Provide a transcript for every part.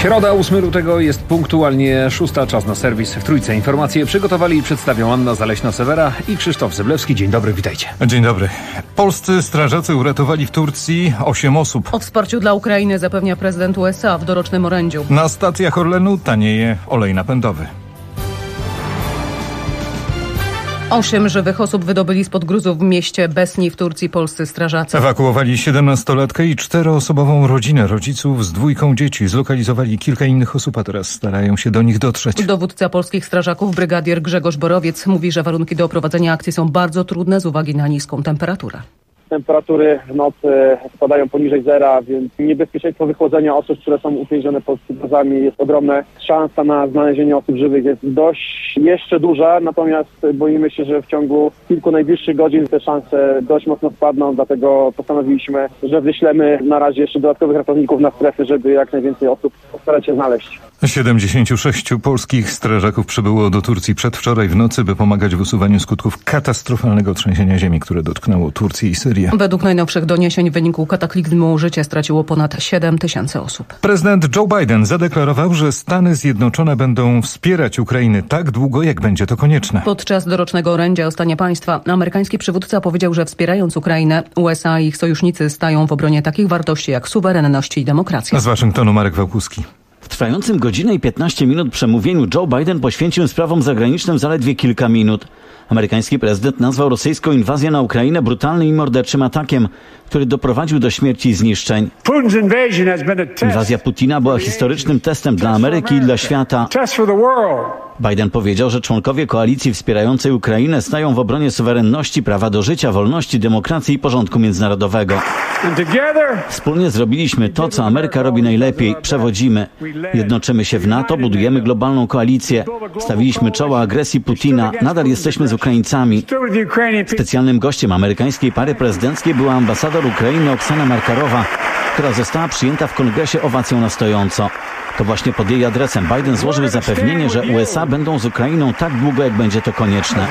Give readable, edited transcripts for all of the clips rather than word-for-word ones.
Środa, 8 lutego jest punktualnie 6, czas na serwis w Trójce. Informacje przygotowali i przedstawią Anna Zaleśna-Sewera i Krzysztof Zyblewski. Dzień dobry, witajcie. Dzień dobry. Polscy strażacy uratowali w Turcji 8 osób. O wsparciu dla Ukrainy zapewnia prezydent USA w dorocznym orędziu. Na stacjach Orlenu tanieje olej napędowy. 8 żywych osób wydobyli spod gruzów w mieście Besni w Turcji polscy strażacy. Ewakuowali 17-latkę i 4-osobową rodzinę rodziców z 2 dzieci. Zlokalizowali kilka innych osób, a teraz starają się do nich dotrzeć. Dowódca polskich strażaków, brygadier Grzegorz Borowiec, mówi, że warunki do prowadzenia akcji są bardzo trudne z uwagi na niską temperaturę. Temperatury w nocy spadają poniżej zera, więc niebezpieczeństwo wychłodzenia osób, które są uwięzione pod gruzami jest ogromne. Szansa na znalezienie osób żywych jest dość jeszcze duża, natomiast boimy się, że w ciągu kilku najbliższych godzin te szanse dość mocno spadną, dlatego postanowiliśmy, że wyślemy na razie jeszcze dodatkowych ratowników na strefy, żeby jak najwięcej osób postarać się znaleźć. 76 polskich strażaków przybyło do Turcji przedwczoraj w nocy, by pomagać w usuwaniu skutków katastrofalnego trzęsienia ziemi, które dotknęło Turcję i Syrię. Według najnowszych doniesień w wyniku kataklizmu życie straciło ponad 7 000 osób. Prezydent Joe Biden zadeklarował, że Stany Zjednoczone będą wspierać Ukrainę tak długo, jak będzie to konieczne. Podczas dorocznego orędzia o stanie państwa amerykański przywódca powiedział, że wspierając Ukrainę, USA i ich sojusznicy stają w obronie takich wartości jak suwerenność i demokracja. Z Waszyngtonu Marek Wałkuski. W trwającym godzinę i 15 minut przemówieniu Joe Biden poświęcił sprawom zagranicznym zaledwie kilka minut. Amerykański prezydent nazwał rosyjską inwazję na Ukrainę brutalnym i morderczym atakiem, który doprowadził do śmierci i zniszczeń. Inwazja Putina była historycznym testem dla Ameryki i dla świata. Biden powiedział, że członkowie koalicji wspierającej Ukrainę stają w obronie suwerenności, prawa do życia, wolności, demokracji i porządku międzynarodowego. Wspólnie zrobiliśmy to, co Ameryka robi najlepiej. Przewodzimy. Jednoczymy się w NATO, budujemy globalną koalicję. Stawiliśmy czoła agresji Putina. Nadal jesteśmy z Ukraińcami. Specjalnym gościem amerykańskiej pary prezydenckiej była ambasador Ukrainy Oksana Markarowa, która została przyjęta w kongresie owacją na stojąco. To właśnie pod jej adresem Biden złożył zapewnienie, że USA będą z Ukrainą tak długo, jak będzie to konieczne.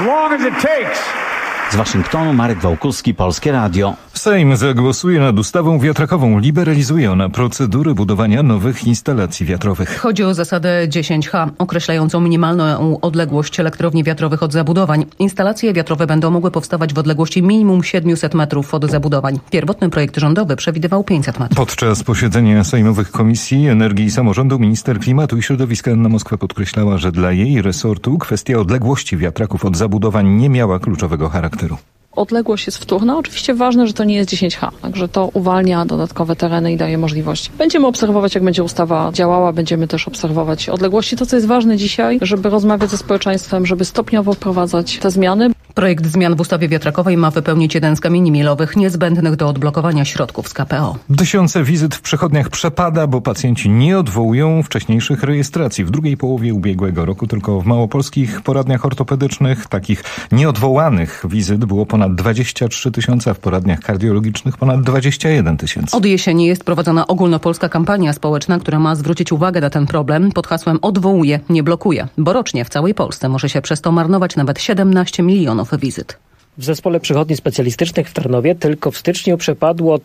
Z Waszyngtonu Marek Wałkuski, Polskie Radio. Sejm zagłosuje nad ustawą wiatrakową. Liberalizuje ona procedury budowania nowych instalacji wiatrowych. Chodzi o zasadę 10H, określającą minimalną odległość elektrowni wiatrowych od zabudowań. Instalacje wiatrowe będą mogły powstawać w odległości minimum 700 metrów od zabudowań. Pierwotny projekt rządowy przewidywał 500 metrów. Podczas posiedzenia sejmowych Komisji Energii i Samorządu minister klimatu i środowiska Anna Moskwa podkreślała, że dla jej resortu kwestia odległości wiatraków od zabudowań nie miała kluczowego charakteru. Odległość jest wtórna. Oczywiście ważne, że to nie jest 10H, także to uwalnia dodatkowe tereny i daje możliwość. Będziemy obserwować, jak będzie ustawa działała, będziemy też obserwować odległości. To, co jest ważne dzisiaj, żeby rozmawiać ze społeczeństwem, żeby stopniowo wprowadzać te zmiany. Projekt zmian w ustawie wiatrakowej ma wypełnić jeden z kamieni milowych niezbędnych do odblokowania środków z KPO. Tysiące wizyt w przychodniach przepada, bo pacjenci nie odwołują wcześniejszych rejestracji. W drugiej połowie ubiegłego roku tylko w małopolskich poradniach ortopedycznych takich nieodwołanych wizyt było ponad 23 000, a w poradniach kardiologicznych ponad 21 000. Od jesieni jest prowadzona ogólnopolska kampania społeczna, która ma zwrócić uwagę na ten problem pod hasłem odwołuje, nie blokuje, bo rocznie w całej Polsce może się przez to marnować nawet 17 milionów wizyt. W zespole przychodni specjalistycznych w Tarnowie tylko w styczniu przepadło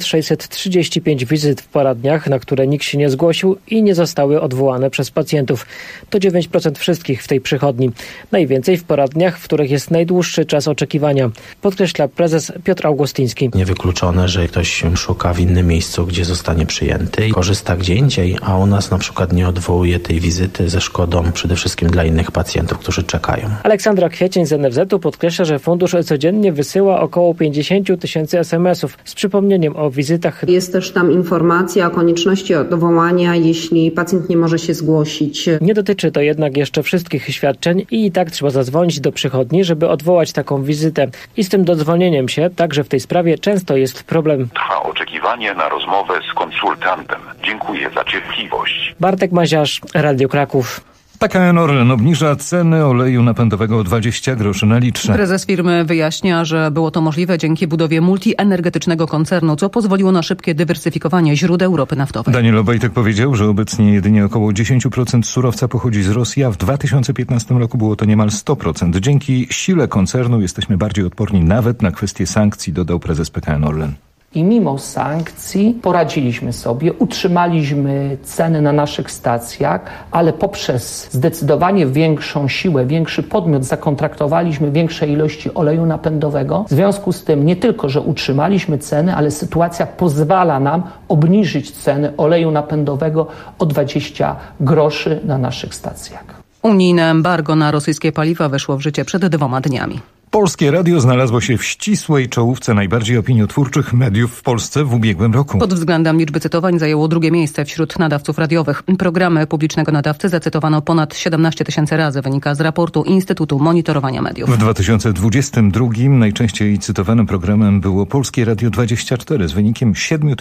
1635 wizyt w poradniach, na które nikt się nie zgłosił i nie zostały odwołane przez pacjentów. To 9% wszystkich w tej przychodni. Najwięcej w poradniach, w których jest najdłuższy czas oczekiwania, podkreśla prezes Piotr Augustyński. Niewykluczone, że ktoś szuka w innym miejscu, gdzie zostanie przyjęty i korzysta gdzie indziej, a u nas na przykład nie odwołuje tej wizyty ze szkodą przede wszystkim dla innych pacjentów, którzy czekają. Aleksandra Kwiecień z NFZ-u podkreśla, że fundusz codziennie wysyła około 50 000 SMS-ów z przypomnieniem o wizytach. Jest też tam informacja o konieczności odwołania, jeśli pacjent nie może się zgłosić. Nie dotyczy to jednak jeszcze wszystkich świadczeń i tak trzeba zadzwonić do przychodni, żeby odwołać taką wizytę. I z tym dodzwonieniem się także w tej sprawie często jest problem. Trwa oczekiwanie na rozmowę z konsultantem. Dziękuję za cierpliwość. Bartek Maziarz, Radio Kraków. PKN Orlen obniża ceny oleju napędowego o 20 groszy na litrze. Prezes firmy wyjaśnia, że było to możliwe dzięki budowie multienergetycznego koncernu, co pozwoliło na szybkie dywersyfikowanie źródeł ropy naftowej. Daniel Obajtek powiedział, że obecnie jedynie około 10% surowca pochodzi z Rosji, a w 2015 roku było to niemal 100%. Dzięki sile koncernu jesteśmy bardziej odporni nawet na kwestie sankcji, dodał prezes PKN Orlen. I mimo sankcji poradziliśmy sobie, utrzymaliśmy ceny na naszych stacjach, ale poprzez zdecydowanie większą siłę, większy podmiot zakontraktowaliśmy większe ilości oleju napędowego. W związku z tym nie tylko, że utrzymaliśmy ceny, ale sytuacja pozwala nam obniżyć ceny oleju napędowego o 20 groszy na naszych stacjach. Unijne embargo na rosyjskie paliwa weszło w życie przed 2 dniami. Polskie radio znalazło się w ścisłej czołówce najbardziej opiniotwórczych mediów w Polsce w ubiegłym roku. Pod względem liczby cytowań zajęło 2. miejsce wśród nadawców radiowych. Programy publicznego nadawcy zacytowano ponad 17 000 razy, wynika z raportu Instytutu Monitorowania Mediów. W 2022 najczęściej cytowanym programem było Polskie Radio 24 z wynikiem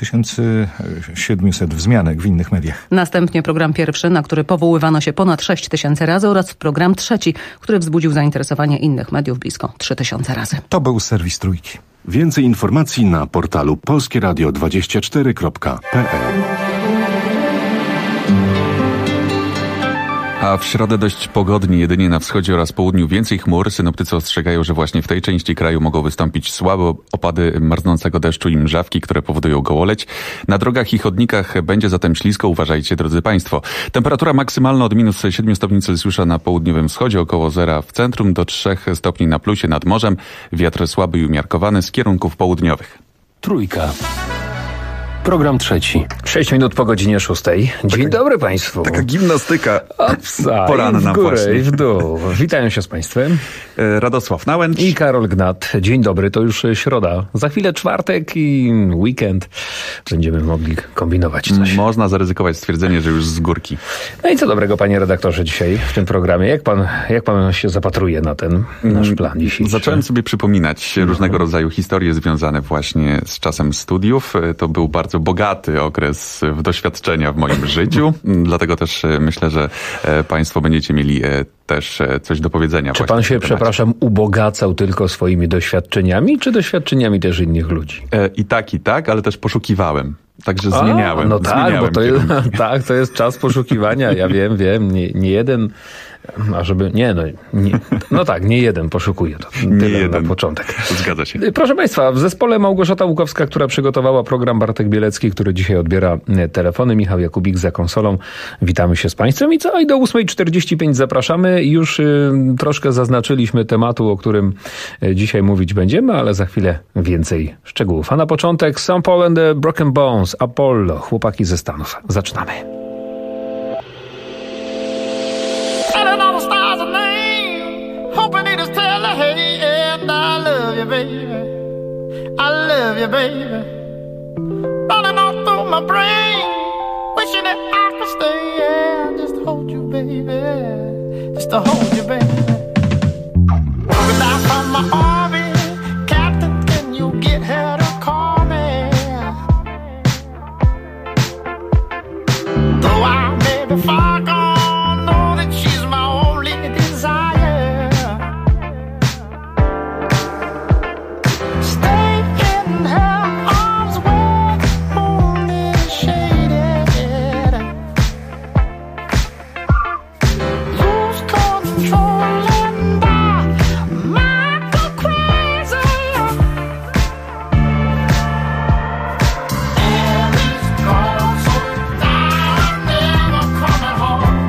7700 wzmianek w innych mediach. Następnie program pierwszy, na który powoływano się ponad 6 000 razy, oraz program trzeci, który wzbudził zainteresowanie innych mediów blisko 3000 razy. To był serwis Trójki. Więcej informacji na portalu polskieradio24.pl. A w środę dość pogodnie, jedynie na wschodzie oraz południu więcej chmur. Synoptycy ostrzegają, że właśnie w tej części kraju mogą wystąpić słabe opady marznącego deszczu i mrzawki, które powodują gołoleć. Na drogach i chodnikach będzie zatem ślisko, uważajcie, drodzy Państwo. Temperatura maksymalna od minus 7 stopni Celsjusza na południowym wschodzie, około zera w centrum, do 3 stopni na plusie nad morzem. Wiatr słaby i umiarkowany z kierunków południowych. Trójka. Program trzeci. 6 minut po godzinie 6. Dzień dobry Państwu. Taka gimnastyka poranna w górę właśnie. i w dół. Witają się z Państwem. Radosław Nałęcz i Karol Gnat. Dzień dobry, to już środa. Za chwilę czwartek i weekend. Będziemy mogli kombinować coś. Można zaryzykować stwierdzenie, że już z górki. No i co dobrego, panie redaktorze, dzisiaj w tym programie? Jak pan się zapatruje na ten nasz plan dzisiejszy? Zacząłem sobie przypominać różnego rodzaju historie związane właśnie z czasem studiów. To był bardzo bogaty okres doświadczenia w moim życiu. Dlatego też myślę, że Państwo będziecie mieli też coś do powiedzenia. Czy pan się, przepraszam, ubogacał tylko swoimi doświadczeniami, czy doświadczeniami też innych ludzi? I tak, ale też poszukiwałem. Także zmieniałem. No tak, bo to jest czas poszukiwania. Ja wiem, nie jeden, nie jeden poszukuje. To tyle na początek. Zgadza się. Proszę Państwa, w zespole Małgorzata Łukowska, która przygotowała program, Bartek Bielecki, który dzisiaj odbiera telefony, Michał Jakubik za konsolą. Witamy się z Państwem i do 8:45 zapraszamy. Już troszkę zaznaczyliśmy tematu, o którym dzisiaj mówić będziemy, ale za chwilę więcej szczegółów. A na początek St. Paul and the Broken Bones, Apollo, chłopaki ze Stanów. Zaczynamy. Hoping it is tell her, hey, and I love you, baby. I love you, baby. Running all through my brain, wishing that I could stay, yeah, just to hold you, baby, just to hold you, baby. Walking down from my army, Captain, can you get her to call me? Though I may be far gone, know that she's my only desire. Home.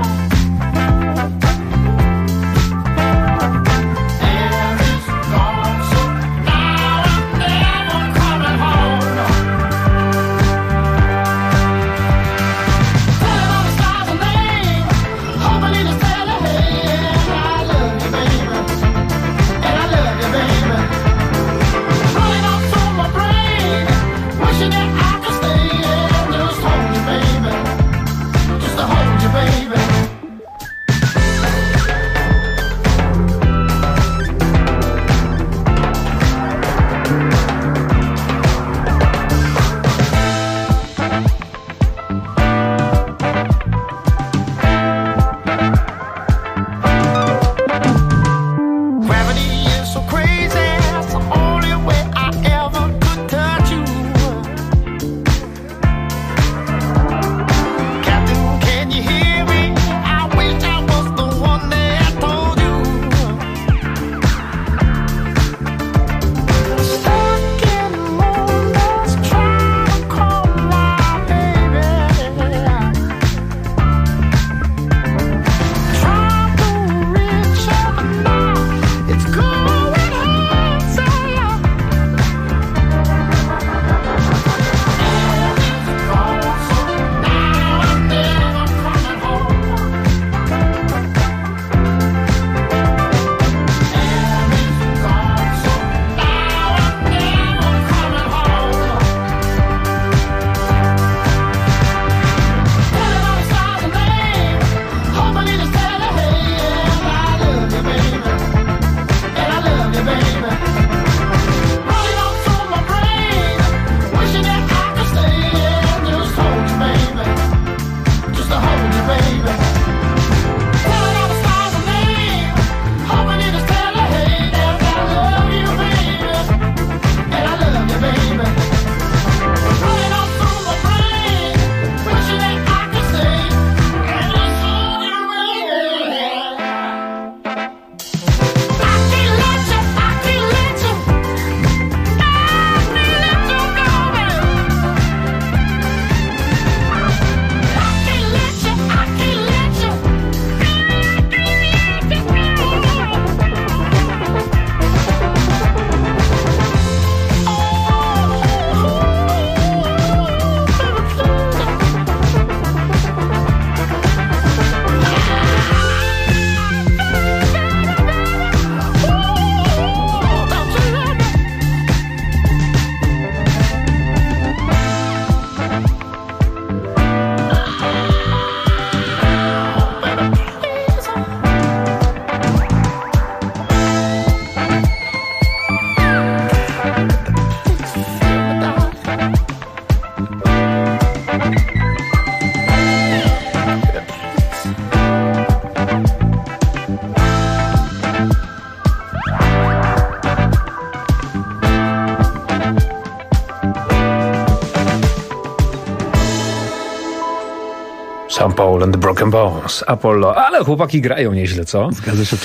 Sam Paul and the Broken Bones, Apollo, ale chłopaki grają nieźle, co? Zgadza się,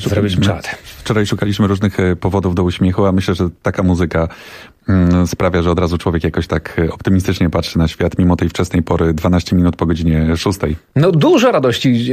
wczoraj szukaliśmy różnych powodów do uśmiechu, a myślę, że taka muzyka sprawia, że od razu człowiek jakoś tak optymistycznie patrzy na świat, mimo tej wczesnej pory, 12 minut po godzinie 6. No dużo radości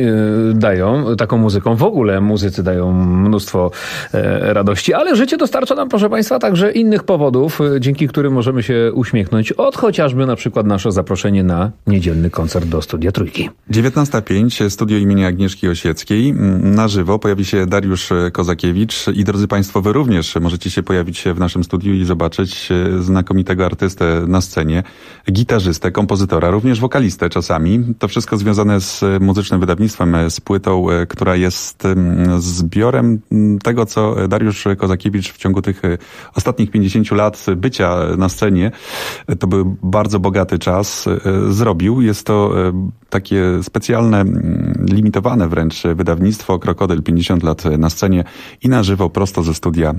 dają taką muzyką. W ogóle muzycy dają mnóstwo radości, ale życie dostarcza nam, proszę Państwa, także innych powodów, dzięki którym możemy się uśmiechnąć. Od chociażby na przykład nasze zaproszenie na niedzielny koncert do Studia Trójki. 19:05, studio imienia Agnieszki Osieckiej. Na żywo pojawi się Dariusz Kozakiewicz i drodzy Państwo, wy również możecie się pojawić w naszym studiu i zobaczyć znakomitego artystę na scenie, gitarzystę, kompozytora, również wokalistę czasami. To wszystko związane z muzycznym wydawnictwem, z płytą, która jest zbiorem tego, co Dariusz Kozakiewicz w ciągu tych ostatnich 50 lat bycia na scenie, to był bardzo bogaty czas, zrobił. Jest to takie specjalne, limitowane wręcz wydawnictwo Krokodyl, 50 lat na scenie i na żywo, prosto ze studia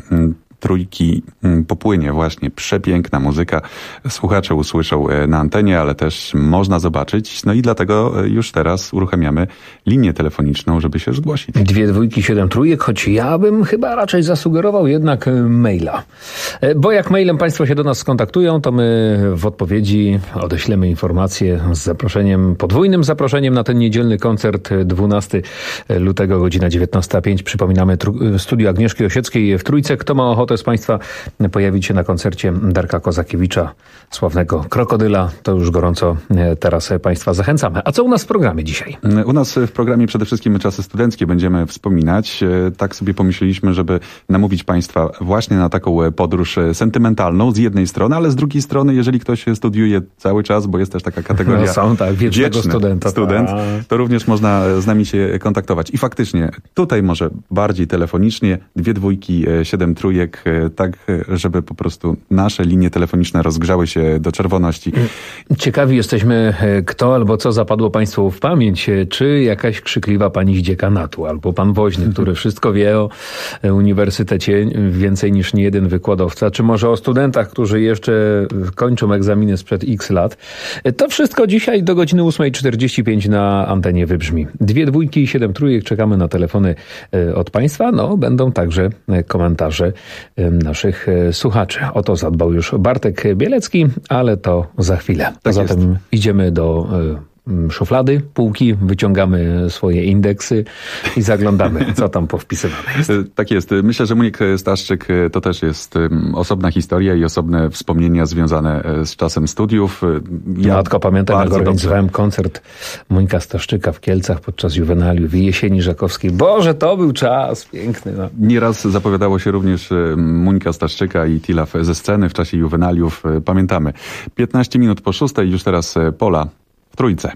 Trójki popłynie właśnie przepiękna muzyka. Słuchacze usłyszą na antenie, ale też można zobaczyć. No i dlatego już teraz uruchamiamy linię telefoniczną, żeby się zgłosić. 2 dwójki, 7 trójek, choć ja bym chyba raczej zasugerował jednak maila. Bo jak mailem Państwo się do nas skontaktują, to my w odpowiedzi odeślemy informację z zaproszeniem, podwójnym zaproszeniem na ten niedzielny koncert 12 lutego, godzina 19:05. Przypominamy studio Agnieszki Osieckiej w Trójce. Kto ma ochotę z Państwa pojawić się na koncercie Darka Kozakiewicza, sławnego Krokodyla, to już gorąco teraz Państwa zachęcamy. A co u nas w programie dzisiaj? U nas w programie przede wszystkim czasy studenckie będziemy wspominać. Tak sobie pomyśleliśmy, żeby namówić Państwa właśnie na taką podróż sentymentalną z jednej strony, ale z drugiej strony, jeżeli ktoś studiuje cały czas, bo jest też taka kategoria są, tak, wiecznego student, to również można z nami się kontaktować. I faktycznie, tutaj może bardziej telefonicznie, 2 dwójki, 7 trójek, tak, żeby po prostu nasze linie telefoniczne rozgrzały się do czerwoności. Ciekawi jesteśmy, kto albo co zapadło Państwu w pamięć. Czy jakaś krzykliwa pani z dziekanatu, albo pan woźny, który wszystko wie o uniwersytecie więcej niż niejeden wykładowca, czy może o studentach, którzy jeszcze kończą egzaminy sprzed x lat. To wszystko dzisiaj do godziny 8:45 na antenie wybrzmi. 2 dwójki i 7 trójek. Czekamy na telefony od Państwa. No, będą także komentarze naszych słuchaczy. O to zadbał już Bartek Bielecki, ale to za chwilę. Tak Zatem jest. idziemy do szuflady, półki, wyciągamy swoje indeksy i zaglądamy, co tam powpisywane jest. Tak jest. Myślę, że Muniek Staszczyk to też jest osobna historia i osobne wspomnienia związane z czasem studiów. Matko, pamiętam, jak organizowałem koncert Muńka Staszczyka w Kielcach podczas juwenaliów i jesieni żakowskiej. Boże, to był czas piękny. No. Nieraz zapowiadało się również Muńka Staszczyka i Tilaf ze sceny w czasie juwenaliów. Pamiętamy. 15 minut po 6, już teraz Pola w Trójce.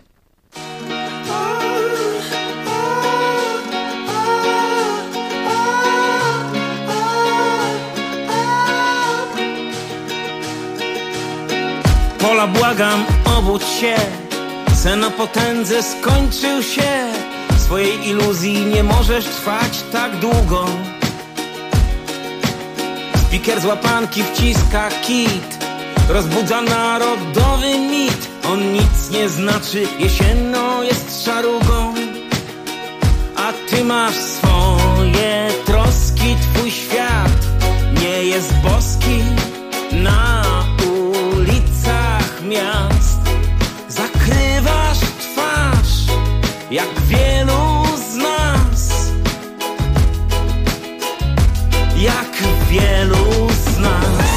Pola, błagam, obudź się. Sen o potędze skończył się. Swojej iluzji nie możesz trwać tak długo. Spiker z łapanki wciska kit. Rozbudza narodowy mit. On nic nie znaczy, jesienno jest szarugą. A ty masz swoje troski, twój świat nie jest boski. Na ulicach miast zakrywasz twarz, jak wielu z nas. Jak wielu z nas.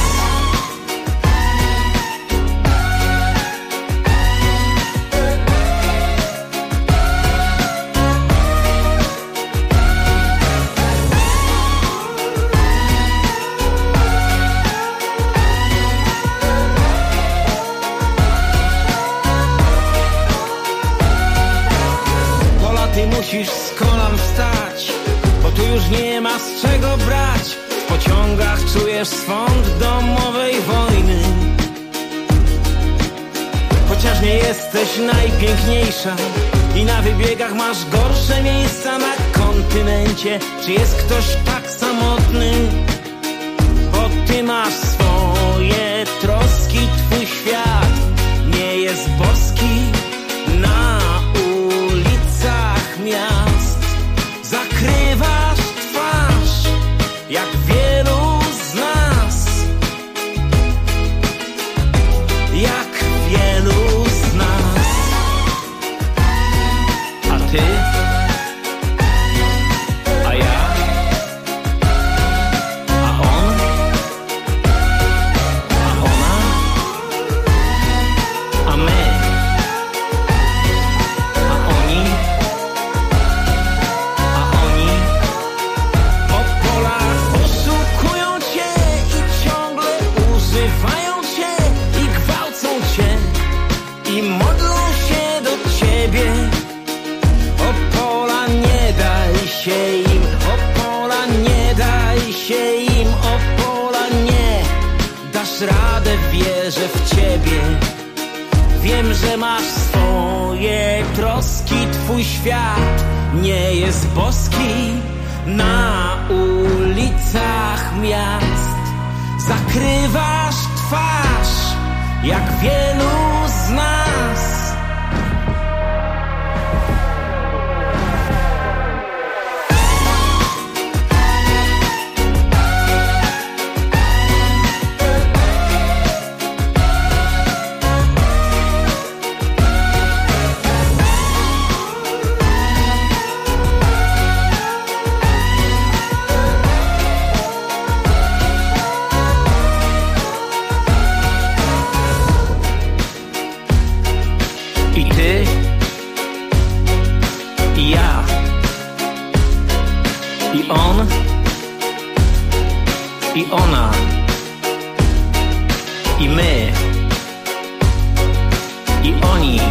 Musisz z kolan wstać, bo tu już nie ma z czego brać. W pociągach czujesz swąd domowej wojny. Chociaż nie jesteś najpiękniejsza i na wybiegach masz gorsze miejsca na kontynencie. Czy jest ktoś tak samotny? Bo ty masz swoje troski, twój świat nie jest boski. Na ty, a ja, a on, a ona, a my, a oni, po polach oszukują cię i ciągle używają cię i gwałcą cię i modlą się do ciebie. Opola, nie daj się im, Opola, nie daj się im, Opola, nie dasz radę, wierzę w ciebie. Wiem, że masz swoje troski, twój świat nie jest boski. Na ulicach miast zakrywasz twarz, jak wielu z nas. I ty, i ja, i on, i ona, i my, i oni,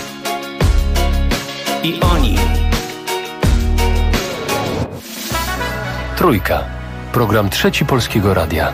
i oni. Trójka. Program Trzeci Polskiego Radia.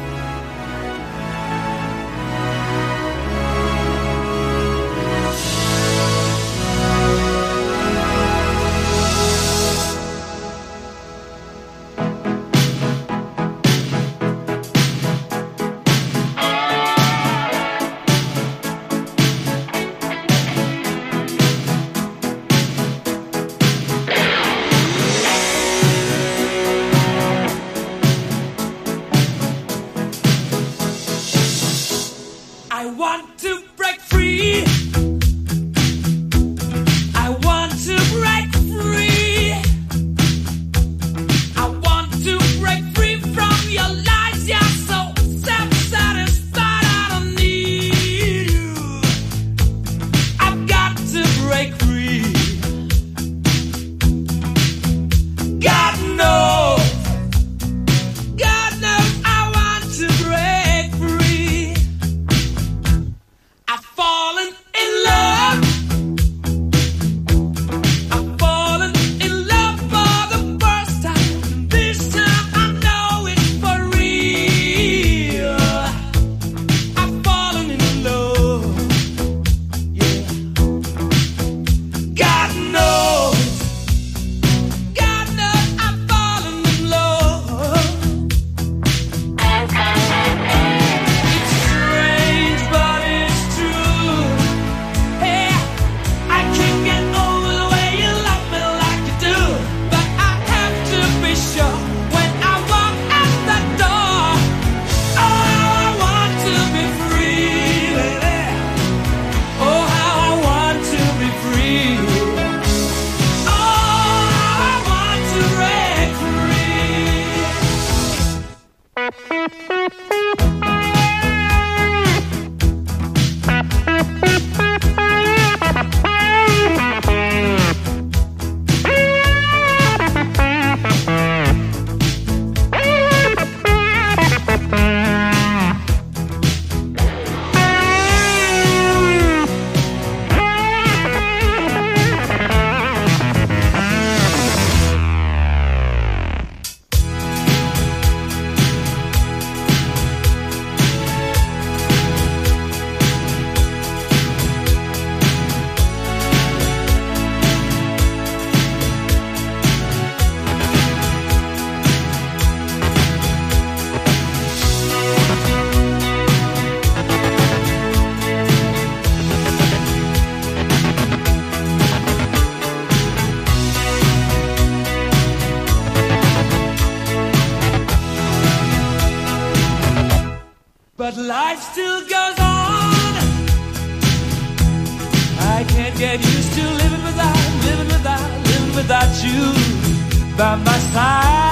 by my side.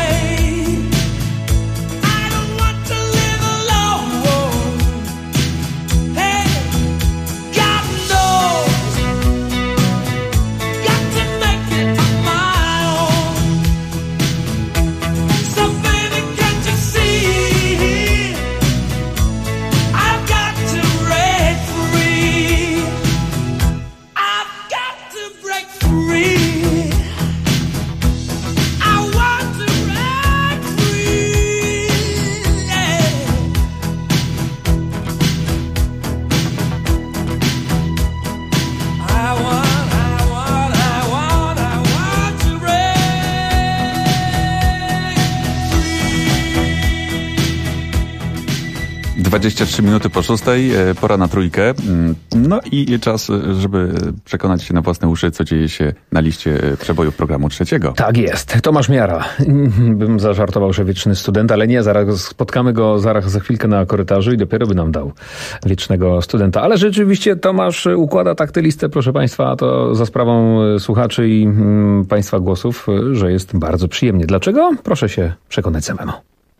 - 23 minuty po 6, pora na trójkę. No i czas, żeby przekonać się na własne uszy, co dzieje się na liście przebojów programu trzeciego. Tak jest. Tomasz Miara. Bym zażartował, że wieczny student, ale nie, zaraz spotkamy go za chwilkę na korytarzu i dopiero by nam dał wiecznego studenta. Ale rzeczywiście Tomasz układa tak tę listę, proszę Państwa, to za sprawą słuchaczy i Państwa głosów, że jest bardzo przyjemnie. Dlaczego? Proszę się przekonać samemu.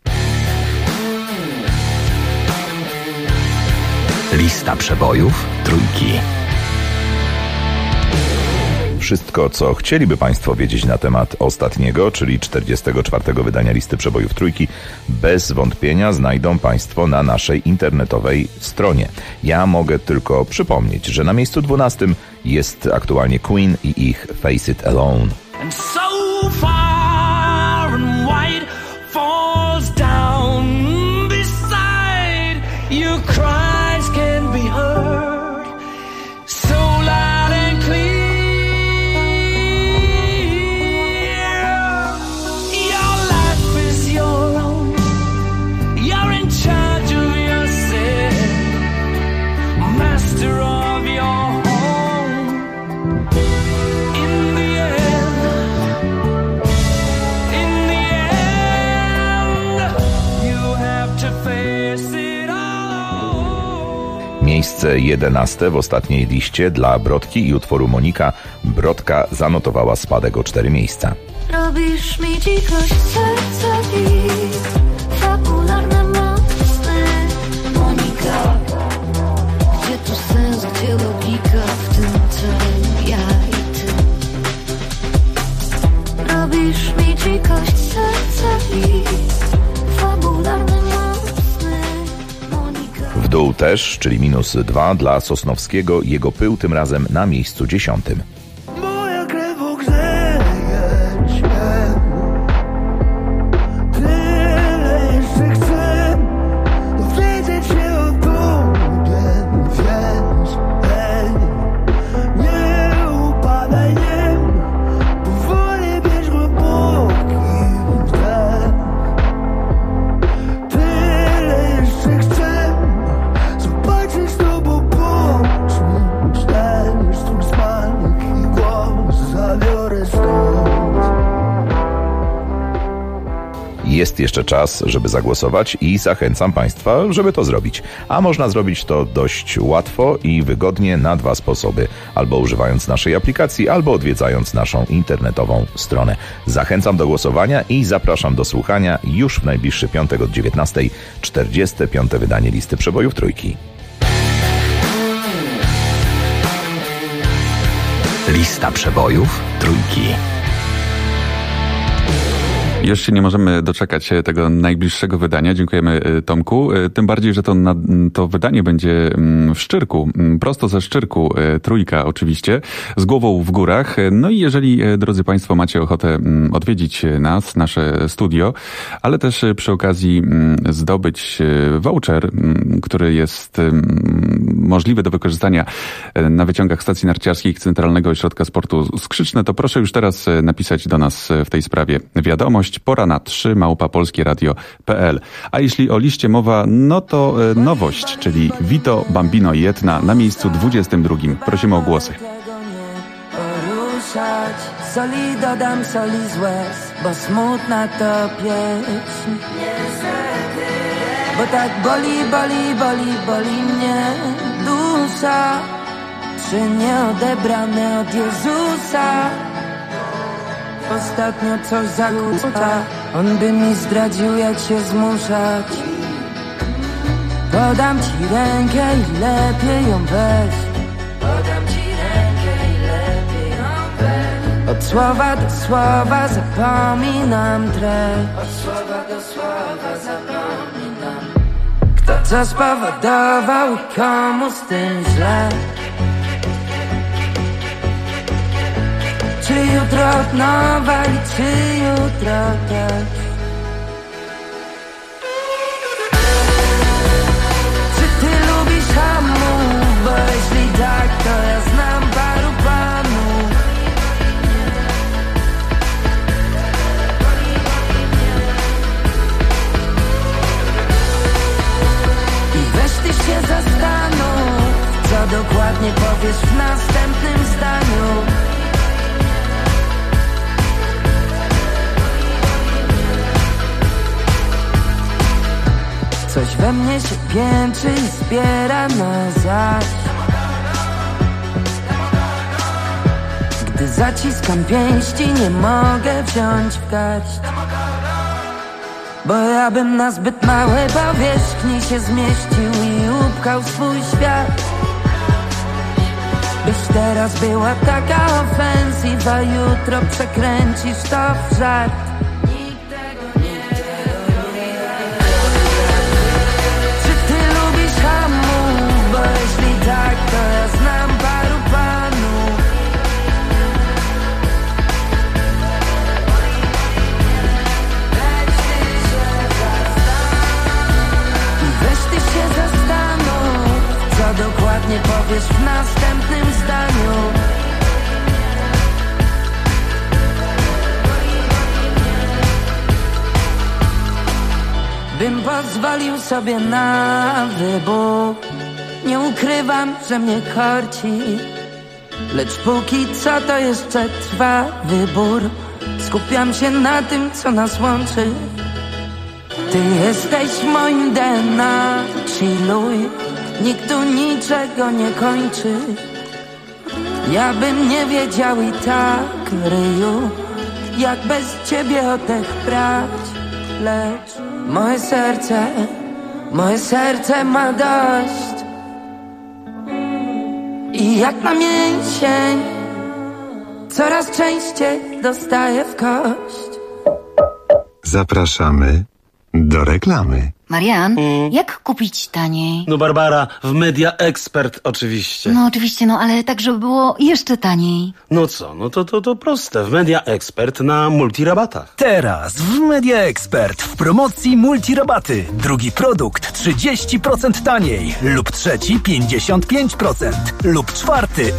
Lista przebojów trójki. Wszystko, co chcieliby Państwo wiedzieć na temat ostatniego, czyli 44. wydania listy przebojów trójki, bez wątpienia znajdą Państwo na naszej internetowej stronie. Ja mogę tylko przypomnieć, że na miejscu 12 jest aktualnie Queen i ich Face It Alone. And so far and wide falls down beside your cries can be heard so loud and clear. Your life is your own. You're in charge of yourself, master of your home. In the end, you have to face it all. Miejsce 11 w ostatniej liście dla Brodki i utworu Monika. Brodka zanotowała spadek o 4 miejsca. Robisz mi dzikość serca i fabularne mocne. Monika, gdzie tu sens, gdzie logika w tym całym ja i ty? Robisz mi dzikość serca i fabularne mocne. W dół też, czyli -2 dla Sosnowskiego. Jego pył tym razem na miejscu 10. Moja krew ogrzeje cię. Tyle jeszcze chcę dowiedzieć się o tobie, więc hej, nie upadaj, nie, powoli bierz głęboki wdech. Tyle jeszcze chcę zobaczyć z tobą poczuć ten twój smak i głos zabiorę stąd. Jest jeszcze czas, żeby zagłosować i zachęcam Państwa, żeby to zrobić. A można zrobić to dość łatwo i wygodnie na 2 sposoby. Albo używając naszej aplikacji, albo odwiedzając naszą internetową stronę. Zachęcam do głosowania i zapraszam do słuchania już w najbliższy piątek od 19:00. 45. wydanie listy przebojów trójki. Lista przebojów trójki. Już się nie możemy doczekać tego najbliższego wydania. Dziękujemy, Tomku. Tym bardziej, że to wydanie będzie w Szczyrku, prosto ze Szczyrku, trójka oczywiście, z głową w górach. No i jeżeli, drodzy Państwo, macie ochotę odwiedzić nas, nasze studio, ale też przy okazji zdobyć voucher, który jest możliwy do wykorzystania na wyciągach stacji narciarskich Centralnego Ośrodka Sportu Skrzyczne, to proszę już teraz napisać do nas w tej sprawie wiadomość. Pora na 3@polskieradio.pl. A jeśli o liście mowa, no to nowość, czyli Vito, Bambino i Etna na miejscu 22. Prosimy o głosy. Soli dodam, soli z łez, bo smutna to pieśń. Bo tak boli mnie dusza, 3 nieodebrane od Jezusa. Ostatnio coś zakłóca. On by mi zdradził, jak się zmuszać. Podam ci rękę i lepiej ją weź. Podam ci rękę i lepiej ją weź. Od słowa do słowa zapominam treść. Od słowa do słowa zapominam. Kto co spowodował i komu z tym źle. Czy jutro od nowa i czy jutro też. Czy ty lubisz hamów? Bo jeśli tak, to ja znam paru panów. I weź ty się zastanów, co dokładnie powiesz w następnym zdaniu. Coś we mnie się piętrzy i zbiera na zaś. Gdy zaciskam pięści, nie mogę wziąć w garść. Bo ja bym na zbyt małej powierzchni się zmieścił i upchał swój świat. Byś teraz była taka ofensywa, jutro przekręcisz to w żart. Tak, to ja znam paru panów. I weź ty się zastanów, co dokładnie powiesz w następnym zdaniu. Bym pozwolił sobie na wybór. Nie ukrywam, że mnie korci, lecz póki co to jeszcze trwa wybór. Skupiam się na tym, co nas łączy. Ty jesteś moim DNA, chilluj. Nikt tu niczego nie kończy. Ja bym nie wiedział i tak, ryju, jak bez ciebie oddech brać. Lecz moje serce ma dość. I jak na mięsień coraz częściej dostaję w kość. Zapraszamy do reklamy. Marian, jak kupić taniej? No Barbara, w Media Expert oczywiście. No oczywiście, ale tak, żeby było jeszcze taniej. No co, no to proste. W Media Expert na multirabatach. Teraz w Media Expert w promocji multirabaty. Drugi produkt 30% taniej lub trzeci 55% lub czwarty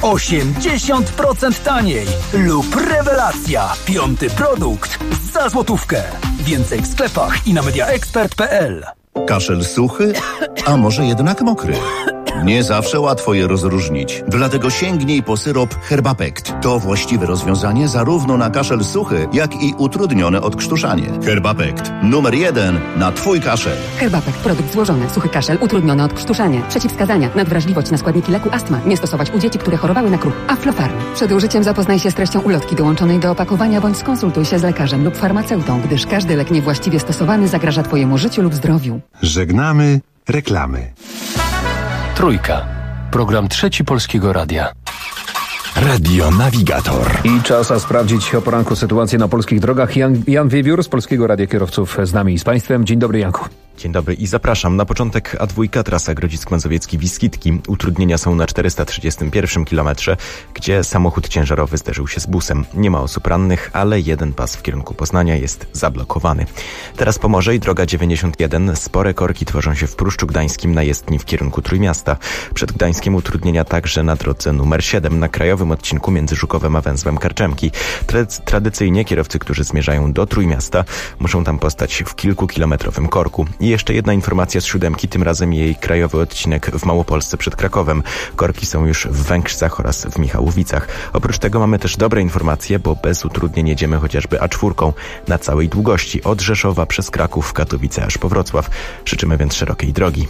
80% taniej lub rewelacja. Piąty produkt za złotówkę. Więcej w sklepach i na mediaexpert.pl. Kaszel suchy, a może jednak mokry? Nie zawsze łatwo je rozróżnić. Dlatego sięgnij po syrop Herbapekt. To właściwe rozwiązanie zarówno na kaszel suchy, jak i utrudnione odkrztuszanie. Herbapekt. Numer 1 na twój kaszel. Herbapekt. Produkt złożony. Suchy kaszel. Utrudnione odkrztuszanie. Przeciwwskazania. Nadwrażliwość na składniki leku astma. Nie stosować u dzieci, które chorowały na kruch. Aflofarm. Przed użyciem zapoznaj się z treścią ulotki dołączonej do opakowania bądź skonsultuj się z lekarzem lub farmaceutą, gdyż każdy lek niewłaściwie stosowany zagraża twojemu życiu lub zdrowiu. Żegnamy reklamy. Trójka. Program Trzeci Polskiego Radia. Radio Navigator. I czas sprawdzić o poranku sytuację na polskich drogach. Jan Wiewiór z Polskiego Radia Kierowców z nami i z Państwem. Dzień dobry, Janku. Dzień dobry i zapraszam. Na początek A2, trasa Grodzisk-Mazowiecki-Wiskitki. Utrudnienia są na 431 kilometrze, gdzie samochód ciężarowy zderzył się z busem. Nie ma osób rannych, ale jeden pas w kierunku Poznania jest zablokowany. Teraz Pomorze i droga 91. Spore korki tworzą się w Pruszczu Gdańskim na jezdni w kierunku Trójmiasta. Przed Gdańskiem utrudnienia także na drodze numer 7 na krajowym odcinku między Żukowem a węzłem Karczemki. Tradycyjnie kierowcy, którzy zmierzają do Trójmiasta, muszą tam postać w kilkukilometrowym korku. I jeszcze jedna informacja z 7, tym razem jej krajowy odcinek w Małopolsce przed Krakowem. Korki są już w Węgrzech oraz w Michałowicach. Oprócz tego mamy też dobre informacje, bo bez utrudnień jedziemy chociażby A4 na całej długości od Rzeszowa przez Kraków, Katowice aż po Wrocław. Życzymy więc szerokiej drogi.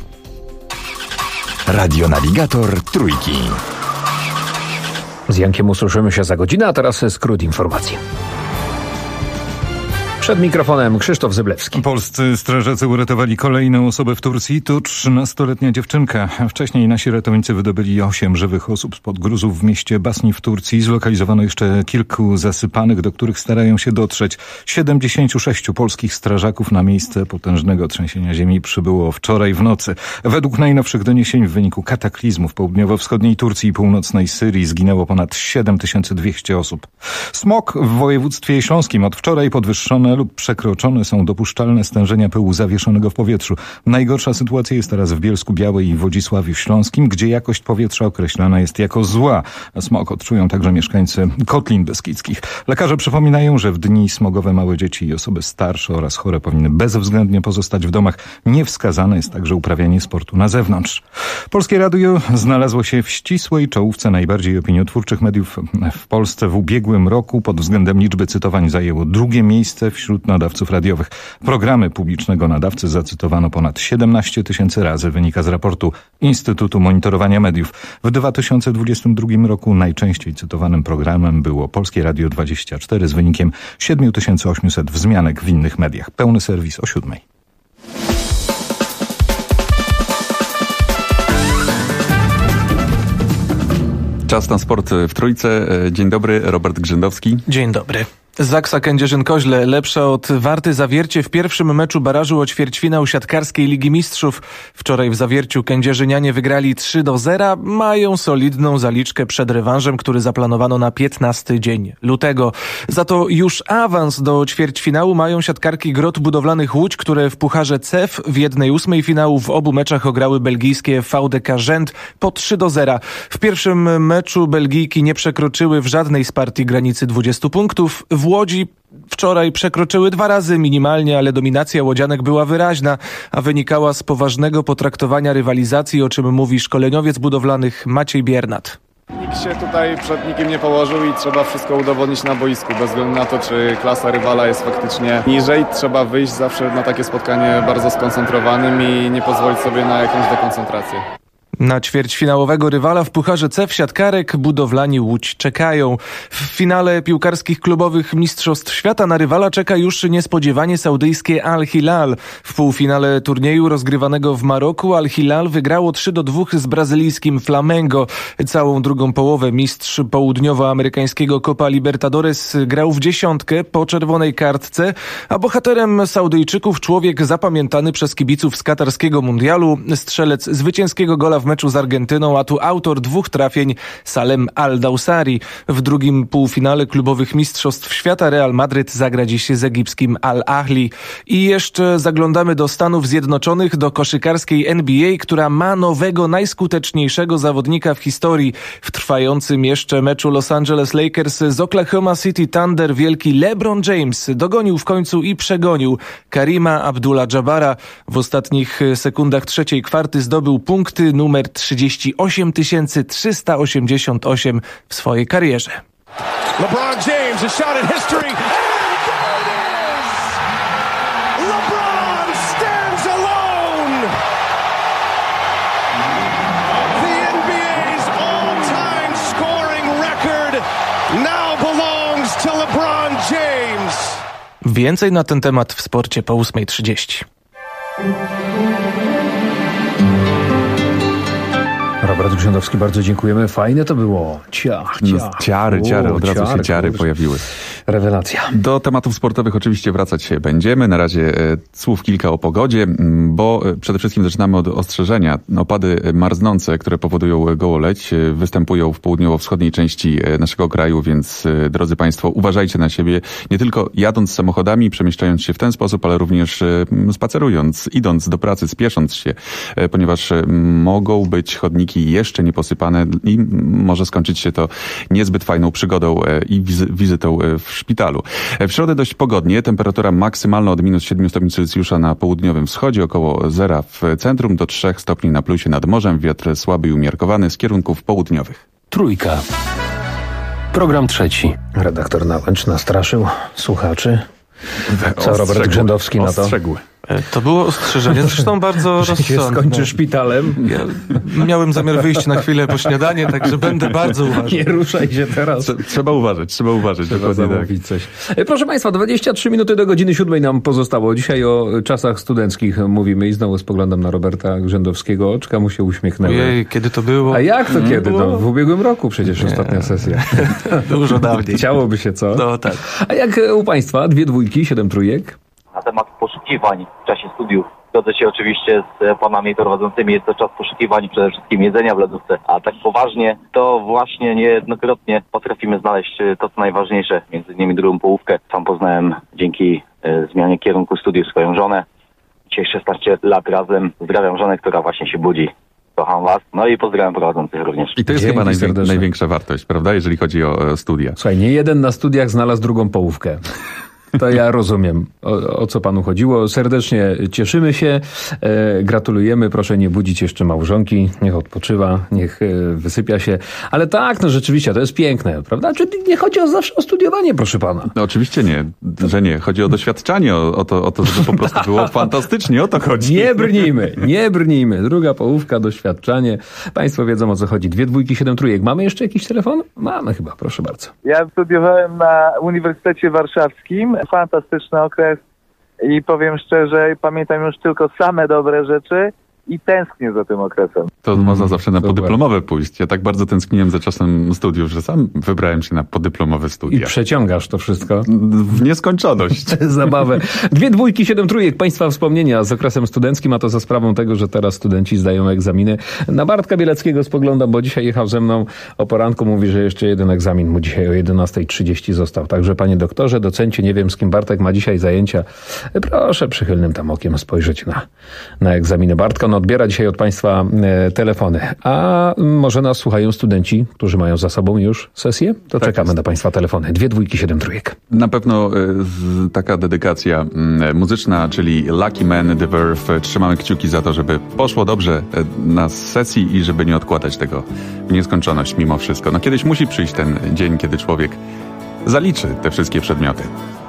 Radio Navigator Trójki. Z Jankiem usłyszymy się za godzinę, a teraz skrót informacji. Przed mikrofonem Krzysztof Zyblewski. Polscy strażacy uratowali kolejną osobę w Turcji. To 13-letnia dziewczynka. Wcześniej nasi ratownicy wydobyli 8 żywych osób spod gruzów w mieście Basni w Turcji. Zlokalizowano jeszcze kilku zasypanych, do których starają się dotrzeć. 76 polskich strażaków na miejsce potężnego trzęsienia ziemi przybyło wczoraj w nocy. Według najnowszych doniesień w wyniku kataklizmu w południowo-wschodniej Turcji i północnej Syrii zginęło ponad 7200 osób. Smog w województwie śląskim od wczoraj podwyższone lub przekroczone są dopuszczalne stężenia pyłu zawieszonego w powietrzu. Najgorsza sytuacja jest teraz w Bielsku-Białej i Wodzisławiu Śląskim, gdzie jakość powietrza określana jest jako zła. Smog odczują także mieszkańcy Kotlin Beskidzkich. Lekarze przypominają, że w dni smogowe małe dzieci i osoby starsze oraz chore powinny bezwzględnie pozostać w domach. Niewskazane jest także uprawianie sportu na zewnątrz. Polskie Radio znalazło się w ścisłej czołówce najbardziej opiniotwórczych mediów w Polsce w ubiegłym roku. Pod względem liczby cytowań zajęło drugie miejsce wśród nadawców radiowych. Programy publicznego nadawcy zacytowano ponad 17 000 razy, wynika z raportu Instytutu Monitorowania Mediów. W 2022 roku najczęściej cytowanym programem było Polskie Radio 24 z wynikiem 7800 wzmianek w innych mediach. Pełny serwis o 7:00. Czas na sport w Trójce. Dzień dobry, Robert Grzędowski. Dzień dobry. Zaksa Kędzierzyn-Koźle lepsza od Warty Zawiercie w pierwszym meczu barażu o ćwierćfinał siatkarskiej Ligi Mistrzów. Wczoraj w Zawierciu kędzierzynianie wygrali 3-0. Mają solidną zaliczkę przed rewanżem, który zaplanowano na 15 dzień lutego. Za to już awans do ćwierćfinału mają siatkarki Grot Budowlanych Łódź, które w Pucharze CEF w 1/8 finału w obu meczach ograły belgijskie VDK Rzęd po 3-0. W pierwszym meczu Belgijki nie przekroczyły w żadnej z partii granicy 20 punktów. W Łodzi wczoraj przekroczyły 2 razy minimalnie, ale dominacja łodzianek była wyraźna, a wynikała z poważnego potraktowania rywalizacji, o czym mówi szkoleniowiec budowlanych Maciej Biernat. Nikt się tutaj przed nikim nie położył i trzeba wszystko udowodnić na boisku, bez względu na to, czy klasa rywala jest faktycznie niżej. Trzeba wyjść zawsze na takie spotkanie bardzo skoncentrowanym i nie pozwolić sobie na jakąś dekoncentrację. Na ćwierćfinałowego rywala w Pucharze CEF siatkarek Budowlani Łódź czekają. W finale piłkarskich klubowych Mistrzostw Świata na rywala czeka już niespodziewanie saudyjskie Al-Hilal. W półfinale turnieju rozgrywanego w Maroku Al-Hilal wygrało 3-2 z brazylijskim Flamengo. Całą drugą połowę mistrz południowoamerykańskiego Copa Libertadores grał w dziesiątkę po czerwonej kartce, a bohaterem Saudyjczyków człowiek zapamiętany przez kibiców z katarskiego mundialu, strzelec zwycięskiego gola w meczu z Argentyną, a tu autor 2 trafień Salem Al-Dawsari. W drugim półfinale klubowych Mistrzostw Świata Real Madryt zagra dziś z egipskim Al-Ahli. I jeszcze zaglądamy do Stanów Zjednoczonych, do koszykarskiej NBA, która ma nowego, najskuteczniejszego zawodnika w historii. W trwającym jeszcze meczu Los Angeles Lakers z Oklahoma City Thunder wielki LeBron James dogonił w końcu i przegonił Karima Abdul-Jabbara. W ostatnich sekundach trzeciej kwarty zdobył punkty numer 38 388 w swojej karierze. LeBron James, a shot at history. LeBron stands alone. The NBA's all-time scoring record now belongs to LeBron James. Więcej na ten temat w sporcie po 8:30. Robert Grzędowski, bardzo dziękujemy. Fajne to było. Ciary, od razu się ciary pojawiły. Rewelacja. Do tematów sportowych oczywiście wracać się będziemy. Na razie słów kilka o pogodzie, bo przede wszystkim zaczynamy od ostrzeżenia. Opady marznące, które powodują gołoleć, występują w południowo-wschodniej części naszego kraju, więc drodzy Państwo, uważajcie na siebie. Nie tylko jadąc samochodami, przemieszczając się w ten sposób, ale również spacerując, idąc do pracy, spiesząc się, ponieważ mogą być chodniki jeszcze nieposypane i może skończyć się to niezbyt fajną przygodą i wizytą w szpitalu. W środę dość pogodnie, temperatura maksymalna od -7 stopni Celsjusza na południowym wschodzie, około 0 w centrum, do 3 stopni na plusie nad morzem, wiatr słaby i umiarkowany z kierunków południowych. Trójka. Program trzeci. Redaktor Nałęcz nastraszył słuchaczy. Co Robert Grzędowski na to? To było ostrzeżenie, zresztą bardzo że się rozsądne. skończy szpitalem. Ja miałem zamiar wyjść na chwilę po śniadanie, także będę bardzo uważny. Nie ruszaj się teraz. Trzeba uważać. Trzeba zamówić coś. Proszę Państwa, 23 minuty do godziny 7 nam pozostało. Dzisiaj o czasach studenckich mówimy i znowu spoglądam na Roberta Grzędowskiego. Oczka mu się uśmiechnęły. Ojej, kiedy to było? A jak to kiedy? No, w ubiegłym roku przecież ostatnia sesja. Dużo dawniej. Chciałoby się, co? No tak. A jak u Państwa? 2 dwójki, 7 trójek? Na temat poszukiwań w czasie studiów. Zgodzę się oczywiście z panami prowadzącymi, jest to czas poszukiwań przede wszystkim jedzenia w lodówce. A tak poważnie, to właśnie niejednokrotnie potrafimy znaleźć to, co najważniejsze, między innymi drugą połówkę. Sam poznałem dzięki zmianie kierunku studiów swoją żonę. Dzisiaj 16 lat razem. Pozdrawiam żonę, która właśnie się budzi. Kocham was. No i pozdrawiam prowadzących również. I to jest chyba największa wartość, prawda, jeżeli chodzi o studia. Słuchaj, nie jeden na studiach znalazł drugą połówkę. To ja rozumiem, o co panu chodziło. Serdecznie cieszymy się, gratulujemy. Proszę nie budzić jeszcze małżonki. Niech odpoczywa, niech wysypia się. Ale tak, no rzeczywiście, to jest piękne, prawda? Czyli nie chodzi zawsze o studiowanie, proszę pana. No oczywiście nie, że nie. Chodzi o doświadczanie, o to, żeby po prostu było fantastycznie. O to chodzi. Nie brnijmy. Druga połówka, doświadczanie. Państwo wiedzą, o co chodzi. 2 dwójki, 7 trójek. Mamy jeszcze jakiś telefon? Mamy chyba, proszę bardzo. Ja studiowałem na Uniwersytecie Warszawskim. Fantastyczny okres i powiem szczerze, pamiętam już tylko same dobre rzeczy i tęsknię za tym okresem. To można zawsze na podyplomowe pójść. Ja tak bardzo tęskniłem za czasem studiów, że sam wybrałem się na podyplomowe studia. I przeciągasz to wszystko? W nieskończoność. Zabawę. 2 dwójki, 7 trójek. Państwa wspomnienia z okresem studenckim, a to za sprawą tego, że teraz studenci zdają egzaminy. Na Bartka Bieleckiego spoglądam, bo dzisiaj jechał ze mną o poranku. Mówi, że jeszcze jeden egzamin mu dzisiaj o 11:30 został. Także panie doktorze, docencie, nie wiem z kim Bartek ma dzisiaj zajęcia. Proszę przychylnym tam okiem spojrzeć na egzaminy Bartka. No odbiera dzisiaj od państwa telefony. A może nas słuchają studenci, którzy mają za sobą już sesję? To tak czekamy jest. Na państwa telefony. 2 dwójki, 7 trójek. Na pewno taka dedykacja muzyczna, czyli Lucky Man, The Verve. Trzymamy kciuki za to, żeby poszło dobrze na sesji i żeby nie odkładać tego w nieskończoność mimo wszystko. No kiedyś musi przyjść ten dzień, kiedy człowiek zaliczy te wszystkie przedmioty.